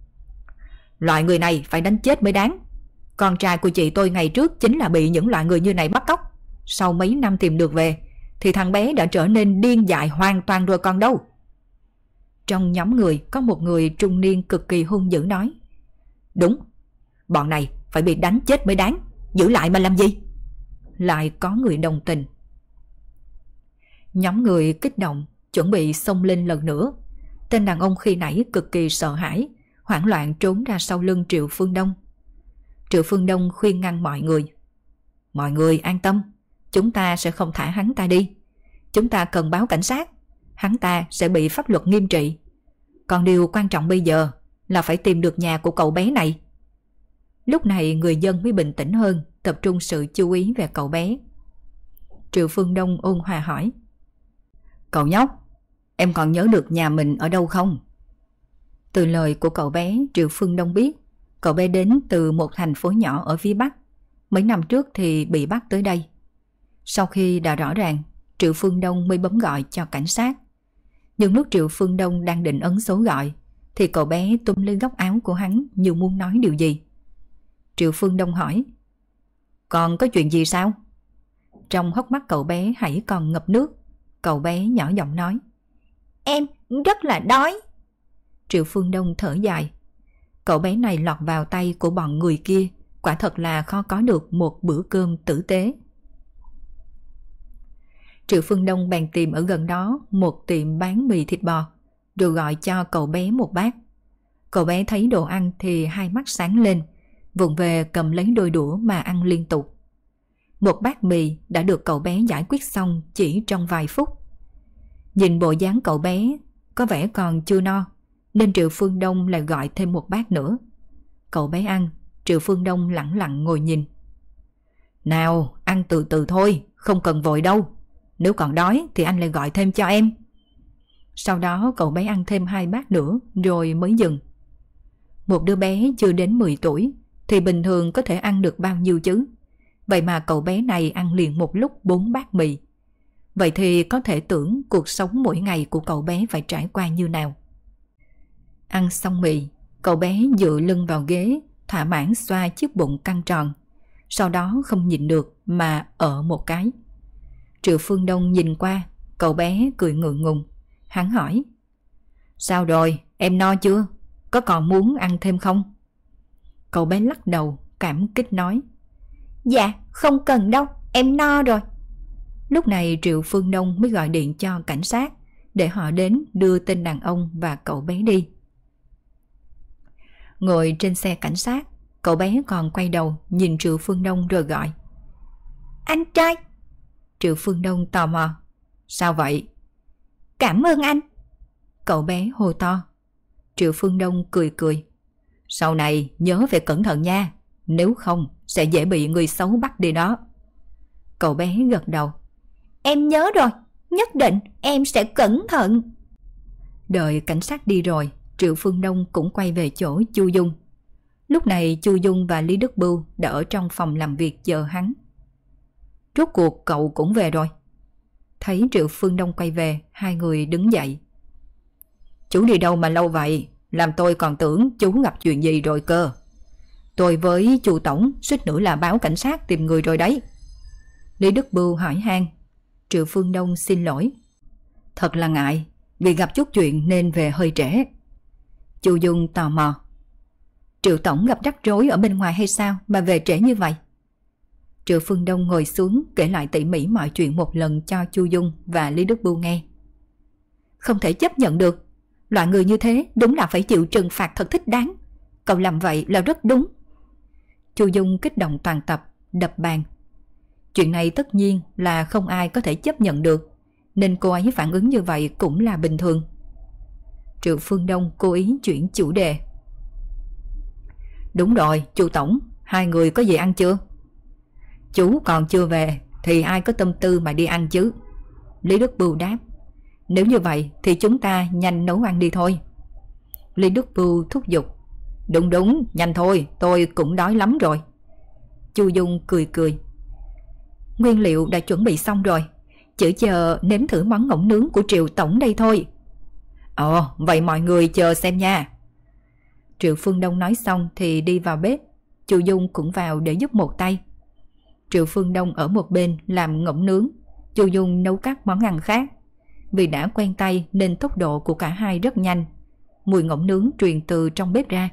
Loại người này phải đánh chết mới đáng. Con trai của chị tôi ngày trước chính là bị những loại người như này bắt cóc. Sau mấy năm tìm được về thì thằng bé đã trở nên điên dại hoàn toàn rồi còn đâu. Trong nhóm người có một người trung niên cực kỳ hung dữ nói. Đúng, bọn này phải bị đánh chết mới đáng, giữ lại mà làm gì? Lại có người đồng tình. Nhóm người kích động chuẩn bị xông lên lần nữa. Tên đàn ông khi nãy cực kỳ sợ hãi, hoảng loạn trốn ra sau lưng Triệu Phương Đông. Triệu Phương Đông khuyên ngăn mọi người. Mọi người an tâm, chúng ta sẽ không thả hắn ta đi. Chúng ta cần báo cảnh sát, hắn ta sẽ bị pháp luật nghiêm trị. Còn điều quan trọng bây giờ là phải tìm được nhà của cậu bé này. Lúc này người dân mới bình tĩnh hơn, tập trung sự chú ý về cậu bé. Triệu Phương Đông ôn hòa hỏi. Cậu nhóc, em còn nhớ được nhà mình ở đâu không? Từ lời của cậu bé, Triệu Phương Đông biết cậu bé đến từ một thành phố nhỏ ở phía Bắc. Mấy năm trước thì bị bắt tới đây. Sau khi đã rõ ràng, Triệu Phương Đông mới bấm gọi cho cảnh sát. Nhưng lúc Triệu Phương Đông đang định ấn số gọi thì cậu bé túm lấy góc áo của hắn như muốn nói điều gì. Triệu Phương Đông hỏi: Còn có chuyện gì sao? Trong hốc mắt cậu bé hãy còn ngập nước. Cậu bé nhỏ giọng nói: Em rất là đói. Triệu Phương Đông thở dài. Cậu bé này lọt vào tay của bọn người kia, quả thật là khó có được một bữa cơm tử tế. Triệu Phương Đông bèn tìm ở gần đó một tiệm bán mì thịt bò, rồi gọi cho cậu bé một bát. Cậu bé thấy đồ ăn thì hai mắt sáng lên, vụng về cầm lấy đôi đũa mà ăn liên tục. Một bát mì đã được cậu bé giải quyết xong chỉ trong vài phút. Nhìn bộ dáng cậu bé có vẻ còn chưa no, nên Triệu Phương Đông lại gọi thêm một bát nữa. Cậu bé ăn, Triệu Phương Đông lặng lặng ngồi nhìn. Nào, ăn từ từ thôi, không cần vội đâu. Nếu còn đói thì anh lại gọi thêm cho em. Sau đó cậu bé ăn thêm 2 bát nữa rồi mới dừng. Một đứa bé chưa đến 10 tuổi thì bình thường có thể ăn được bao nhiêu chứ? Vậy mà cậu bé này ăn liền một lúc 4 bát mì. Vậy thì có thể tưởng cuộc sống mỗi ngày của cậu bé phải trải qua như nào. Ăn xong mì, cậu bé dựa lưng vào ghế, thỏa mãn xoa chiếc bụng căng tròn. Sau đó không nhịn được mà ở một cái. Triệu Phương Đông nhìn qua, cậu bé cười ngượng ngùng. Hắn hỏi: Sao rồi, em no chưa? Có còn muốn ăn thêm không? Cậu bé lắc đầu, cảm kích nói: Dạ, không cần đâu, em no rồi. Lúc này Triệu Phương Đông mới gọi điện cho cảnh sát để họ đến đưa tên đàn ông và cậu bé đi. Ngồi trên xe cảnh sát, cậu bé còn quay đầu nhìn Triệu Phương Đông rồi gọi: Anh trai. Triệu Phương Đông tò mò: Sao vậy? Cảm ơn anh. Cậu bé hô to. Triệu Phương Đông cười cười: Sau này nhớ phải cẩn thận nha, nếu không sẽ dễ bị người xấu bắt đi đó. Cậu bé gật đầu: Em nhớ rồi, nhất định em sẽ cẩn thận. Đợi cảnh sát đi rồi, Triệu Phương Đông cũng quay về chỗ Chu Dung. Lúc này Chu Dung và Lý Đức Bưu đã ở trong phòng làm việc chờ hắn. Rốt cuộc cậu cũng về rồi. Thấy Triệu Phương Đông quay về, hai người đứng dậy. Chú đi đâu mà lâu vậy? Làm tôi còn tưởng chú gặp chuyện gì rồi cơ. Tôi với Chu Tổng suýt nữa là báo cảnh sát tìm người rồi đấy. Lý Đức Bưu hỏi han. Triệu Phương Đông xin lỗi: Thật là ngại, vì gặp chút chuyện nên về hơi trễ. Chu Dung tò mò: Triệu Tổng gặp rắc rối ở bên ngoài hay sao mà về trễ như vậy? Triệu Phương Đông ngồi xuống kể lại tỉ mỉ mọi chuyện một lần cho Chu Dung và Lý Đức Bưu nghe. Không thể chấp nhận được, loại người như thế đúng là phải chịu trừng phạt thật thích đáng. Cậu làm vậy là rất đúng. Chu Dung kích động toàn tập, đập bàn. Chuyện này tất nhiên là không ai có thể chấp nhận được, nên cô ấy phản ứng như vậy cũng là bình thường. Triệu Phương Đông cố ý chuyển chủ đề: Đúng rồi, Chu Tổng, hai người có gì ăn chưa? Chú còn chưa về thì ai có tâm tư mà đi ăn chứ? Lý Đức Bưu đáp: Nếu như vậy thì chúng ta nhanh nấu ăn đi thôi. Lý Đức Bưu thúc giục: Đúng đúng, nhanh thôi, tôi cũng đói lắm rồi. Chu Dung cười cười: Nguyên liệu đã chuẩn bị xong rồi, chỉ chờ nếm thử món ngỗng nướng của Triệu Tổng đây thôi. Ồ, vậy mọi người chờ xem nha. Triệu Phương Đông nói xong thì đi vào bếp. Chu Dung cũng vào để giúp một tay. Triệu Phương Đông ở một bên làm ngỗng nướng, Chu Dung nấu các món ăn khác. Vì đã quen tay nên tốc độ của cả hai rất nhanh. Mùi ngỗng nướng truyền từ trong bếp ra.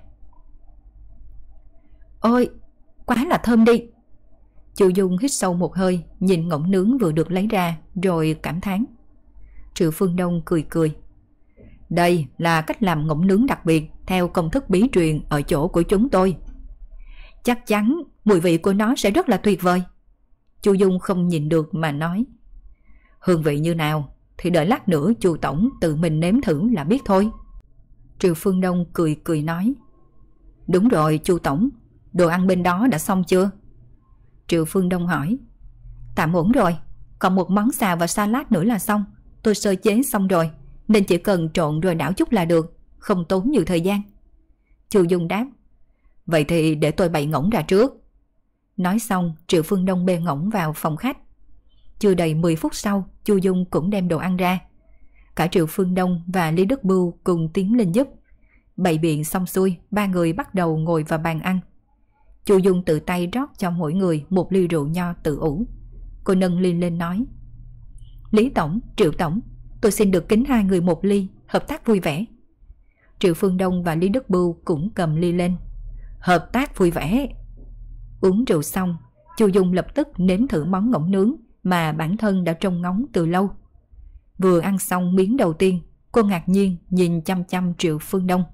Ôi, quá là thơm đi. Chu Dung hít sâu một hơi, nhìn ngỗng nướng vừa được lấy ra rồi cảm thán. Triệu Phương Đông cười cười: Đây là cách làm ngỗng nướng đặc biệt theo công thức bí truyền ở chỗ của chúng tôi. Chắc chắn mùi vị của nó sẽ rất là tuyệt vời. Chu Dung không nhìn được mà nói: Hương vị như nào thì đợi lát nữa Chu Tổng tự mình nếm thử là biết thôi. Triệu Phương Đông cười cười nói: Đúng rồi Chu Tổng, đồ ăn bên đó đã xong chưa? Triệu Phương Đông hỏi: Tạm ổn rồi, còn một món xào và salad nữa là xong. Tôi sơ chế xong rồi, nên chỉ cần trộn rồi đảo chút là được, không tốn nhiều thời gian. Chu Dung đáp: Vậy thì để tôi bày ngỗng ra trước. Nói xong Triệu Phương Đông bê ngỗng vào phòng khách. chưa đầy 10 phút sau, Chu Dung cũng đem đồ ăn ra. Cả Triệu Phương Đông và Lý Đức Bưu cùng tiến lên giúp. Bày biện xong xuôi, ba người bắt đầu ngồi vào bàn ăn. Chu Dung tự tay rót cho mỗi người một ly rượu nho tự ủ. Cô nâng ly lên nói: Lý Tổng, Triệu Tổng, tôi xin được kính hai người một ly, hợp tác vui vẻ. Triệu Phương Đông và Lý Đức Bưu cũng cầm ly lên. Hợp tác vui vẻ. Uống rượu xong, Chu Dung lập tức nếm thử món ngỗng nướng mà bản thân đã trông ngóng từ lâu. Vừa ăn xong miếng đầu tiên, cô ngạc nhiên nhìn chăm chăm Triệu Phương Đông.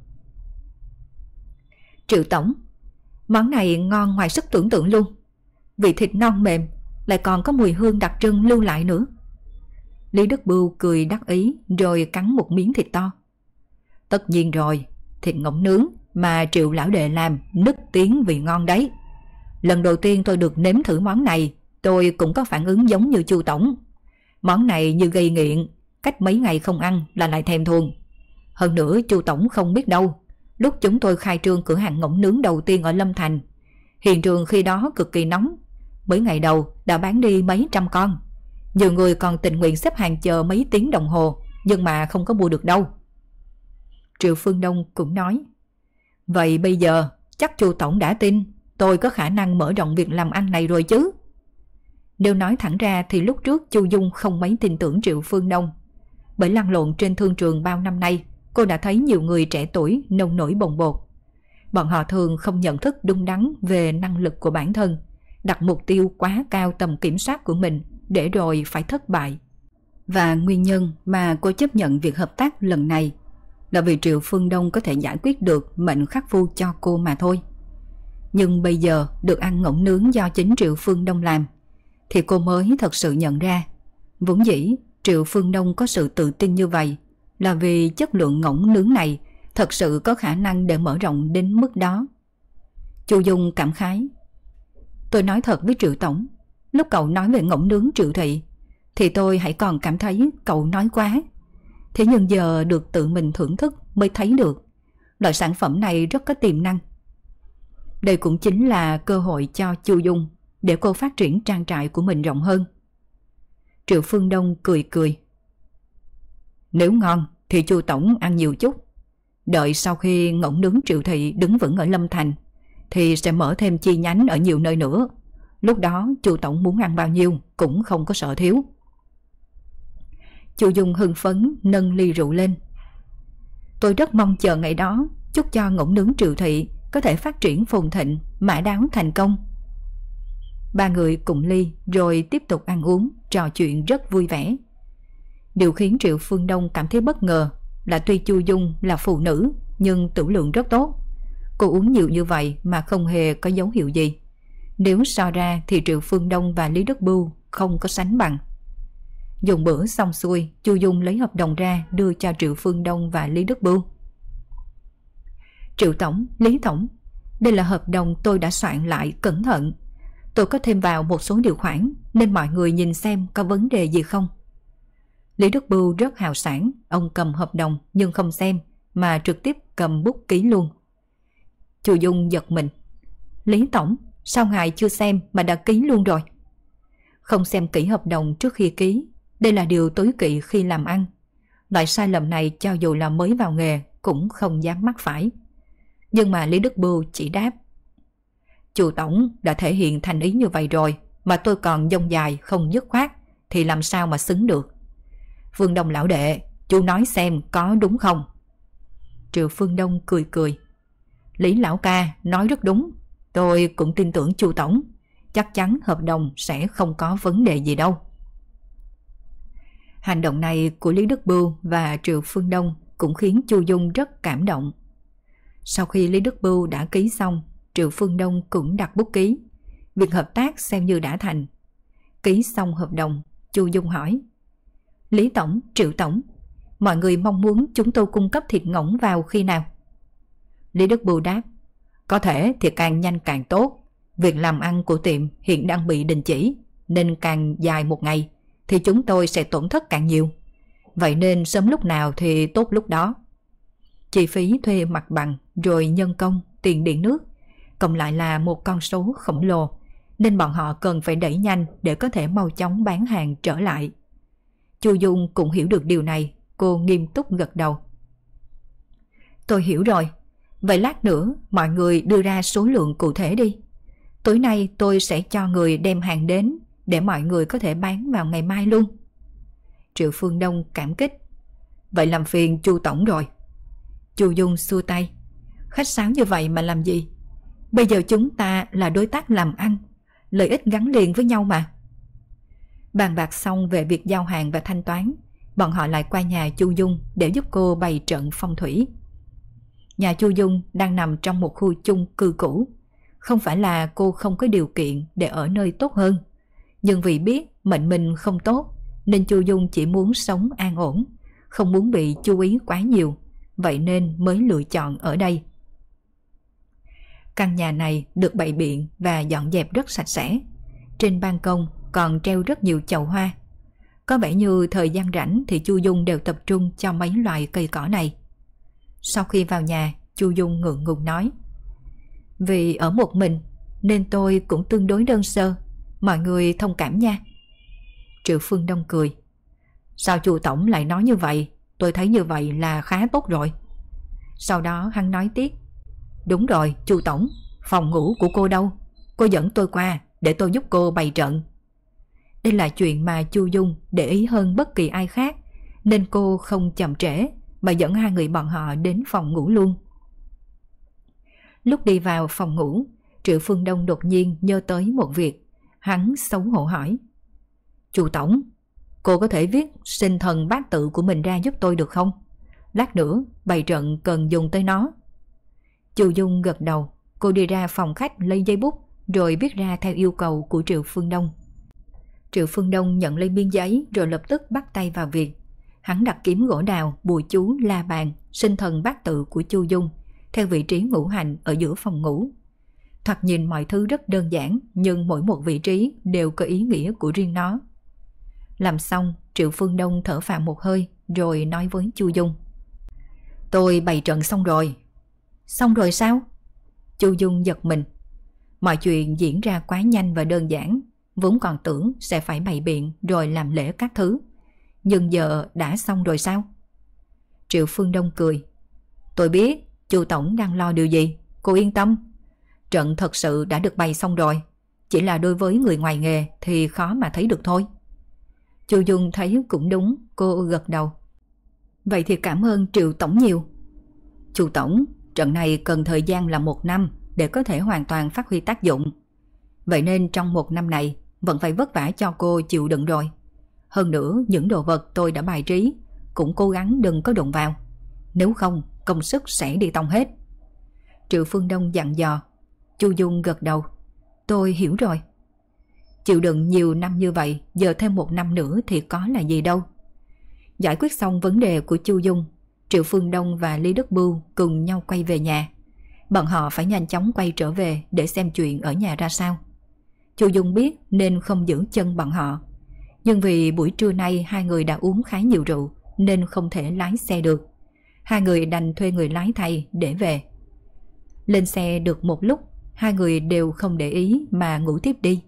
Triệu Tổng, món này ngon ngoài sức tưởng tượng luôn. Vị thịt non mềm, lại còn có mùi hương đặc trưng lưu lại nữa. Lý Đức Bưu cười đắc ý rồi cắn một miếng thịt to. Tất nhiên rồi, thịt ngỗng nướng mà Triệu lão đệ làm nức tiếng vì ngon đấy. Lần đầu tiên tôi được nếm thử món này, tôi cũng có phản ứng giống như Chu Tổng. Món này như gây nghiện, cách mấy ngày không ăn là lại thèm thuồng. Hơn nữa Chu Tổng không biết đâu, lúc chúng tôi khai trương cửa hàng ngỗng nướng đầu tiên ở Lâm Thành, hiện trường khi đó cực kỳ nóng. Mấy ngày đầu đã bán đi mấy trăm con. Nhiều người còn tình nguyện xếp hàng chờ mấy tiếng đồng hồ, nhưng mà không có mua được đâu. Triệu Phương Đông cũng nói: Vậy bây giờ chắc Chu Tổng đã tin tôi có khả năng mở rộng việc làm ăn này rồi chứ? Nếu nói thẳng ra thì lúc trước Chu Dung không mấy tin tưởng Triệu Phương Đông. Bởi lăn lộn trên thương trường bao năm nay, cô đã thấy nhiều người trẻ tuổi nông nổi bồng bột. Bọn họ thường không nhận thức đúng đắn về năng lực của bản thân, đặt mục tiêu quá cao tầm kiểm soát của mình để rồi phải thất bại. Và nguyên nhân mà cô chấp nhận việc hợp tác lần này là vì Triệu Phương Đông có thể giải quyết được mệnh khắc phu cho cô mà thôi. Nhưng bây giờ được ăn ngỗng nướng do chính Triệu Phương Đông làm thì cô mới thật sự nhận ra, vốn dĩ Triệu Phương Đông có sự tự tin như vậy là vì chất lượng ngỗng nướng này thật sự có khả năng để mở rộng đến mức đó. Chu Dung cảm khái: Tôi nói thật với Triệu Tổng, lúc cậu nói về ngỗng nướng Triệu Thị thì tôi hãy còn cảm thấy cậu nói quá. Thế nhưng giờ được tự mình thưởng thức mới thấy được loại sản phẩm này rất có tiềm năng. Đây cũng chính là cơ hội cho Chu Dung để cô phát triển trang trại của mình rộng hơn. Triệu Phương Đông cười cười: Nếu ngon thì Chu Tổng ăn nhiều chút. Đợi sau khi ngỗng nướng Triệu Thị đứng vững ở Lâm Thành thì sẽ mở thêm chi nhánh ở nhiều nơi nữa. Lúc đó Chu Tổng muốn ăn bao nhiêu cũng không có sợ thiếu. Chu Dung hưng phấn nâng ly rượu lên: Tôi rất mong chờ ngày đó, chúc cho ngỗng nướng Triệu Thị có thể phát triển phồn thịnh, mã đáo thành công. Ba người cùng ly rồi tiếp tục ăn uống, trò chuyện rất vui vẻ. Điều khiến Triệu Phương Đông cảm thấy bất ngờ là tuy Chu Dung là phụ nữ nhưng tửu lượng rất tốt. Cô uống nhiều như vậy mà không hề có dấu hiệu gì. Nếu so ra thì Triệu Phương Đông và Lý Đức Bưu không có sánh bằng. Dùng bữa xong xuôi, Chu Dung lấy hợp đồng ra đưa cho Triệu Phương Đông và Lý Đức Bưu. Triệu Tổng, Lý Tổng, đây là hợp đồng tôi đã soạn lại cẩn thận. Tôi có thêm vào một số điều khoản nên mọi người nhìn xem có vấn đề gì không. Lý Đức Bưu rất hào sảng, ông cầm hợp đồng nhưng không xem mà trực tiếp cầm bút ký luôn. Chu Dung giật mình: Lý Tổng, sao ngài chưa xem mà đã ký luôn rồi? Không xem kỹ hợp đồng trước khi ký, đây là điều tối kỵ khi làm ăn. Loại sai lầm này cho dù là mới vào nghề cũng không dám mắc phải. Nhưng mà Lý Đức Bưu chỉ đáp: Chu Tổng đã thể hiện thành ý như vậy rồi mà tôi còn dông dài không dứt khoát thì làm sao mà xứng được. Phương Đông lão đệ, chú nói xem có đúng không? Triệu Phương Đông cười cười: Lý lão ca nói rất đúng, tôi cũng tin tưởng Chu Tổng, chắc chắn hợp đồng sẽ không có vấn đề gì đâu. Hành động này của Lý Đức Bưu và Triệu Phương Đông cũng khiến Chu Dung rất cảm động. Sau khi Lý Đức Bưu đã ký xong, Triệu Phương Đông cũng đặt bút ký. Việc hợp tác xem như đã thành. Ký xong hợp đồng, Chu Dung hỏi: Lý Tổng, Triệu Tổng, mọi người mong muốn chúng tôi cung cấp thịt ngỗng vào khi nào? Lý Đức Bưu đáp: Có thể thì càng nhanh càng tốt. Việc làm ăn của tiệm hiện đang bị đình chỉ, nên càng dài một ngày thì chúng tôi sẽ tổn thất càng nhiều. Vậy nên sớm lúc nào thì tốt lúc đó. Chi phí thuê mặt bằng rồi nhân công, tiền điện nước cộng lại là một con số khổng lồ, nên bọn họ cần phải đẩy nhanh để có thể mau chóng bán hàng trở lại. Chu Dung cũng hiểu được điều này, cô nghiêm túc gật đầu. Tôi hiểu rồi, vậy lát nữa mọi người đưa ra số lượng cụ thể đi. Tối nay tôi sẽ cho người đem hàng đến để mọi người có thể bán vào ngày mai luôn. Triệu Phương Đông cảm kích. Vậy làm phiền Chu tổng rồi. Chu Dung xua tay. Khách sáo như vậy mà làm gì? Bây giờ chúng ta là đối tác làm ăn, lợi ích gắn liền với nhau mà. Bàn bạc xong về việc giao hàng và thanh toán, bọn họ lại qua nhà Chu Dung để giúp cô bày trận phong thủy. Nhà Chu Dung đang nằm trong một khu chung cư cũ. Không phải là cô không có điều kiện để ở nơi tốt hơn, nhưng vì biết mệnh mình không tốt nên Chu Dung chỉ muốn sống an ổn, không muốn bị chú ý quá nhiều, vậy nên mới lựa chọn ở đây. Căn nhà này được bày biện và dọn dẹp rất sạch sẽ. Trên ban công còn treo rất nhiều chậu hoa. Có vẻ như thời gian rảnh thì Chu Dung đều tập trung cho mấy loài cây cỏ này. Sau khi vào nhà, Chu Dung ngượng ngùng nói: Vì ở một mình nên tôi cũng tương đối đơn sơ, mọi người thông cảm nha. Triệu Phương Đông cười. Sao Chu tổng lại nói như vậy? Tôi thấy như vậy là khá tốt rồi. Sau đó hắn nói tiếp: Đúng rồi Chu tổng, phòng ngủ của cô đâu? Cô dẫn tôi qua để tôi giúp cô bày trận. Đây là chuyện mà Chu Dung để ý hơn bất kỳ ai khác, nên cô không chậm trễ mà dẫn hai người bọn họ đến phòng ngủ luôn. Lúc đi vào phòng ngủ, Triệu Phương Đông đột nhiên nhớ tới một việc. Hắn xấu hổ hỏi: Chu tổng, cô có thể viết sinh thần bát tự của mình ra giúp tôi được không? Lát nữa bày trận cần dùng tới nó. Chu Dung gật đầu. Cô đi ra phòng khách lấy giấy bút rồi viết ra theo yêu cầu của Triệu Phương Đông. Triệu Phương Đông nhận lấy miếng giấy rồi lập tức bắt tay vào việc. Hắn đặt kiếm gỗ đào, bùa chú, la bàn, sinh thần bát tự của Chu Dung theo vị trí ngũ hành ở giữa phòng ngủ. Thoạt nhìn mọi thứ rất đơn giản, nhưng mỗi một vị trí đều có ý nghĩa của riêng nó. Làm xong, Triệu Phương Đông thở phào một hơi rồi nói với Chu Dung: Tôi bày trận xong rồi. Xong rồi sao? Chu Dung giật mình. Mọi chuyện diễn ra quá nhanh và đơn giản, vốn còn tưởng sẽ phải bày biện rồi làm lễ các thứ. Nhưng giờ đã xong rồi sao? Triệu Phương Đông cười. Tôi biết Chu tổng đang lo điều gì, cô yên tâm. Trận thật sự đã được bày xong rồi, chỉ là đối với người ngoài nghề thì khó mà thấy được thôi. Chu Dung thấy cũng đúng, cô gật đầu. Vậy thì cảm ơn Triệu tổng nhiều. Chu tổng, trận này cần thời gian là 1 năm để có thể hoàn toàn phát huy tác dụng. Vậy nên trong 1 năm này vẫn phải vất vả cho cô chịu đựng rồi. Hơn nữa những đồ vật tôi đã bài trí cũng cố gắng đừng có đụng vào, nếu không công sức sẽ đi tông hết. Triệu Phương Đông dặn dò. Chu Dung gật đầu. Tôi hiểu rồi. Chịu đựng nhiều năm như vậy, giờ thêm 1 năm nữa thì có là gì đâu. Giải quyết xong vấn đề của Chu Dung, Triệu Phương Đông và Lý Đức Bưu cùng nhau quay về nhà. Bọn họ phải nhanh chóng quay trở về để xem chuyện ở nhà ra sao. Chu Dung biết nên không giữ chân bọn họ, nhưng vì buổi trưa nay hai người đã uống khá nhiều rượu nên không thể lái xe được. Hai người đành thuê người lái thay để về. Lên xe được một lúc, hai người đều không để ý mà ngủ tiếp đi.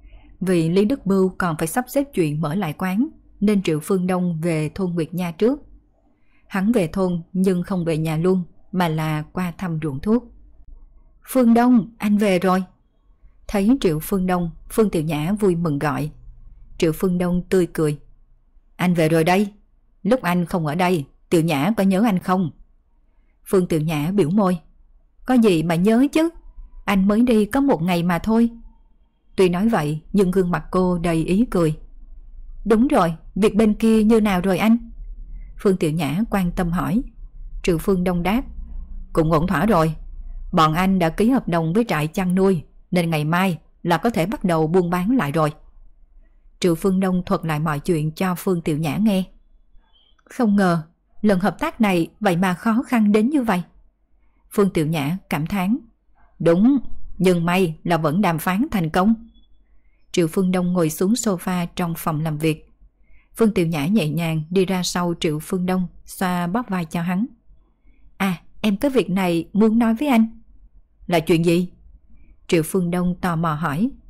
Vì Lý Đức Bưu còn phải sắp xếp chuyện mở lại quán, nên Triệu Phương Đông về thôn Nguyệt Nha trước. Hắn về thôn nhưng không về nhà luôn, mà là qua thăm ruộng thuốc. Phương Đông, anh về rồi. Thấy Triệu Phương Đông, Phương Tiểu Nhã vui mừng gọi. Triệu Phương Đông tươi cười. Anh về rồi đây. Lúc anh không ở đây, Tiểu Nhã có nhớ anh không? Phương Tiểu Nhã biểu môi. Có gì mà nhớ chứ, anh mới đi có 1 ngày mà thôi. Tuy nói vậy nhưng gương mặt cô đầy ý cười. Đúng rồi, việc bên kia như nào rồi anh? Phương Tiểu Nhã quan tâm hỏi. Triệu Phương Đông đáp. Cũng ổn thỏa rồi. Bọn anh đã ký hợp đồng với trại chăn nuôi, nên ngày mai là có thể bắt đầu buôn bán lại rồi. Triệu Phương Đông thuật lại mọi chuyện cho Phương Tiểu Nhã nghe. Không ngờ lần hợp tác này vậy mà khó khăn đến như vậy. Phương Tiểu Nhã cảm thán. Đúng, nhưng may là vẫn đàm phán thành công. Triệu Phương Đông ngồi xuống sofa trong phòng làm việc. Phương Tiểu Nhã nhẹ nhàng đi ra sau Triệu Phương Đông, xoa bóp vai cho hắn. À, em có việc này muốn nói với anh. Là chuyện gì? Triệu Phương Đông tò mò hỏi.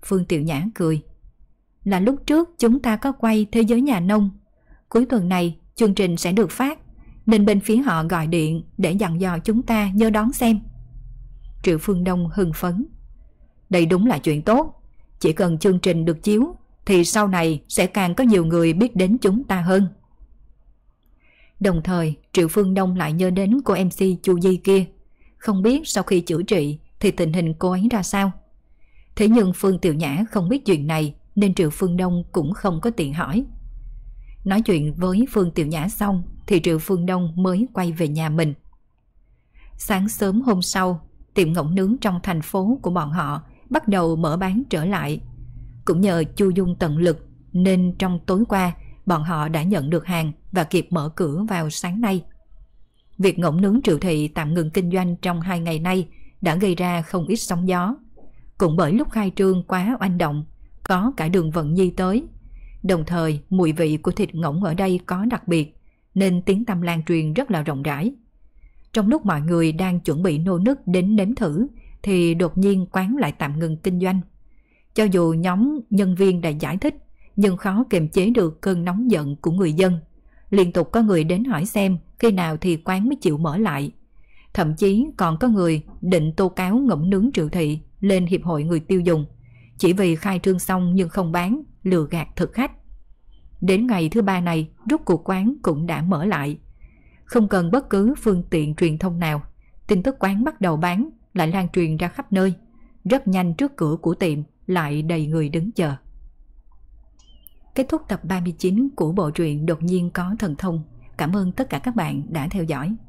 Phương Tiểu Nhã cười. Là lúc trước chúng ta có quay Thế giới nhà nông. Cuối tuần này chương trình sẽ được phát, nên bên phía họ gọi điện để dặn dò chúng ta nhớ đón xem. Triệu Phương Đông hưng phấn. Đây đúng là chuyện tốt. Chỉ cần chương trình được chiếu thì sau này sẽ càng có nhiều người biết đến chúng ta hơn. Đồng thời Triệu Phương Đông lại nhớ đến cô MC Chu Di kia. Không biết sau khi chữa trị thì tình hình cô ấy ra sao. Thế nhưng Phương Tiểu Nhã không biết chuyện này nên Triệu Phương Đông cũng không có tiện hỏi. Nói chuyện với Phương Tiểu Nhã xong thì Triệu Phương Đông mới quay về nhà mình. Sáng sớm hôm sau, tiệm ngỗng nướng trong thành phố của bọn họ bắt đầu mở bán trở lại. Cũng nhờ Chu Dung tận lực nên trong tối qua bọn họ đã nhận được hàng và kịp mở cửa vào sáng nay. Việc ngỗng nướng Triệu Thị tạm ngừng kinh doanh trong 2 ngày nay đã gây ra không ít sóng gió. Cũng bởi lúc khai trương quá oanh động, có cả Đường Vận Nhi tới. Đồng thời mùi vị của thịt ngỗng ở đây có đặc biệt nên tiếng tăm lan truyền rất là rộng rãi. Trong lúc mọi người đang chuẩn bị nô nức đến nếm thử thì đột nhiên quán lại tạm ngừng kinh doanh. Cho dù nhóm nhân viên đã giải thích nhưng khó kiềm chế được cơn nóng giận của người dân. Liên tục có người đến hỏi xem khi nào thì quán mới chịu mở lại. Thậm chí còn có người định tố cáo ngỗng nướng Triệu Thị lên Hiệp hội Người tiêu dùng, chỉ vì khai trương xong nhưng không bán, lừa gạt thực khách. Đến ngày thứ 3 này, rốt cuộc quán cũng đã mở lại. Không cần bất cứ phương tiện truyền thông nào, tin tức quán bắt đầu bán lại lan truyền ra khắp nơi. Rất nhanh trước cửa của tiệm lại đầy người đứng chờ. Kết thúc tập 39 của bộ truyện Đột nhiên có thần thông. Cảm ơn tất cả các bạn đã theo dõi.